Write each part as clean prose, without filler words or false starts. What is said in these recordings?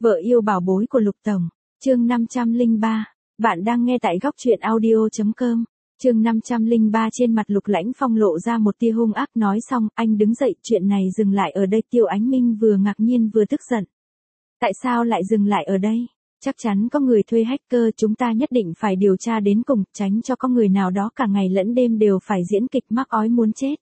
Vợ yêu bảo bối của Lục Tổng, chương 503, bạn đang nghe tại góc truyện audio.com, chương 503 trên mặt Lục Lãnh Phong lộ ra một tia hung ác nói xong, anh đứng dậy, chuyện này dừng lại ở đây. Tiêu Ánh Minh vừa ngạc nhiên vừa tức giận. Tại sao lại dừng lại ở đây? Chắc chắn có người thuê hacker, chúng ta nhất định phải điều tra đến cùng, tránh cho có người nào đó cả ngày lẫn đêm đều phải diễn kịch mắc ói muốn chết.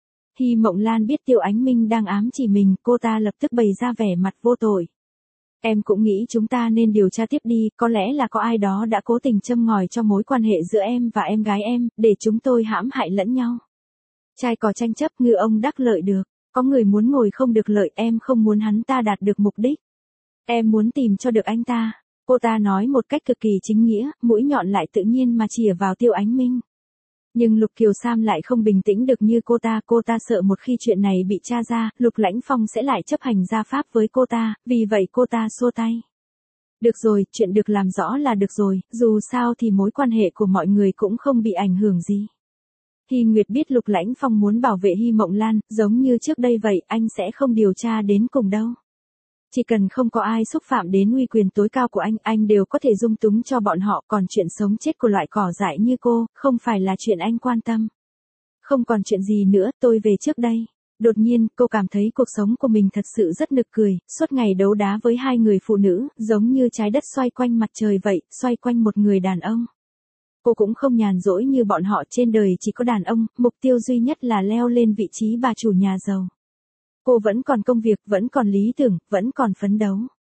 Hy Mộng Lan biết Tiêu Ánh Minh đang ám chỉ mình, cô ta lập tức bày ra vẻ mặt vô tội. Em cũng nghĩ chúng ta nên điều tra tiếp đi, có lẽ là có ai đó đã cố tình châm ngòi cho mối quan hệ giữa em và em gái em, để chúng tôi hãm hại lẫn nhau. Trai có tranh chấp, ngư ông đắc lợi được, có người muốn ngồi không được lợi, em không muốn hắn ta đạt được mục đích. Em muốn tìm cho được anh ta. Cô ta nói một cách cực kỳ chính nghĩa, mũi nhọn lại tự nhiên mà chĩa vào Tiêu Ánh Minh. Nhưng Lục Kiều Sam lại không bình tĩnh được như cô ta sợ một khi chuyện này bị tra ra, Lục Lãnh Phong sẽ lại chấp hành gia pháp với cô ta, vì vậy cô ta xua tay. Được rồi, chuyện được làm rõ là được rồi, dù sao thì mối quan hệ của mọi người cũng không bị ảnh hưởng gì. Hy Nguyệt biết Lục Lãnh Phong muốn bảo vệ Hy Mộng Lan, giống như trước đây vậy, anh sẽ không điều tra đến cùng đâu. Chỉ cần không có ai xúc phạm đến uy quyền tối cao của anh đều có thể dung túng cho bọn họ, còn chuyện sống chết của loại cỏ dại như cô, không phải là chuyện anh quan tâm. Không còn chuyện gì nữa, tôi về trước đây. Đột nhiên, cô cảm thấy cuộc sống của mình thật sự rất nực cười, suốt ngày đấu đá với hai người phụ nữ, giống như trái đất xoay quanh mặt trời vậy, xoay quanh một người đàn ông. Cô cũng không nhàn rỗi như bọn họ, trên đời chỉ có đàn ông, mục tiêu duy nhất là leo lên vị trí bà chủ nhà giàu. Cô vẫn còn công việc, vẫn còn lý tưởng, vẫn còn phấn đấu.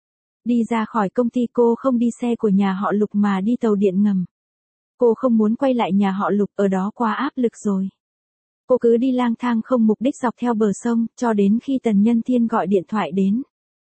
Đi ra khỏi công ty cô không đi xe của nhà họ Lục mà đi tàu điện ngầm. Cô không muốn quay lại nhà họ Lục, ở đó quá áp lực rồi. Cô cứ đi lang thang không mục đích dọc theo bờ sông, cho đến khi Tần Nhân Thiên gọi điện thoại đến.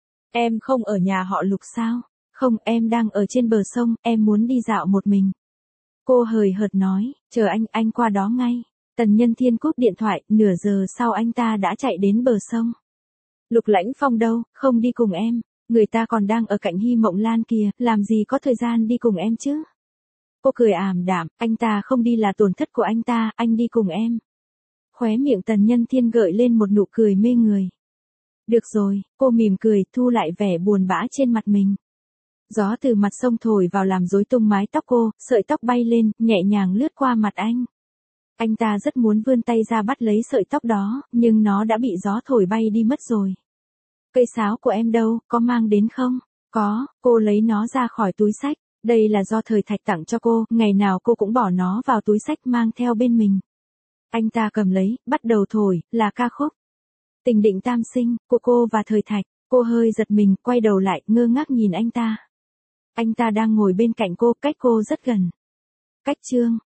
Em không ở nhà họ Lục sao? Không, em đang ở trên bờ sông, em muốn đi dạo một mình. Cô hời hợt nói, chờ anh qua đó ngay. Tần Nhân Thiên cúp điện thoại, nửa giờ sau anh ta đã chạy đến bờ sông. Lục Lãnh Phong đâu, không đi cùng em, người ta còn đang ở cạnh Hy Mộng Lan kìa, làm gì có thời gian đi cùng em chứ. Cô cười ảm đạm, anh ta không đi là tổn thất của anh ta, anh đi cùng em. Khóe miệng Tần Nhân Thiên gợi lên một nụ cười mê người. Được rồi, cô mỉm cười, thu lại vẻ buồn bã trên mặt mình. Gió từ mặt sông thổi vào làm rối tung mái tóc cô, sợi tóc bay lên, nhẹ nhàng lướt qua mặt anh. Anh ta rất muốn vươn tay ra bắt lấy sợi tóc đó, nhưng nó đã bị gió thổi bay đi mất rồi. Cây sáo của em đâu, có mang đến không? Có, cô lấy nó ra khỏi túi xách. Đây là do Thời Thạch tặng cho cô, ngày nào cô cũng bỏ nó vào túi xách mang theo bên mình. Anh ta cầm lấy, bắt đầu thổi, là ca khúc Tình Định Tam Sinh, của cô và Thời Thạch. Cô hơi giật mình, quay đầu lại, ngơ ngác nhìn anh ta. Anh ta đang ngồi bên cạnh cô, cách cô rất gần. Cách chương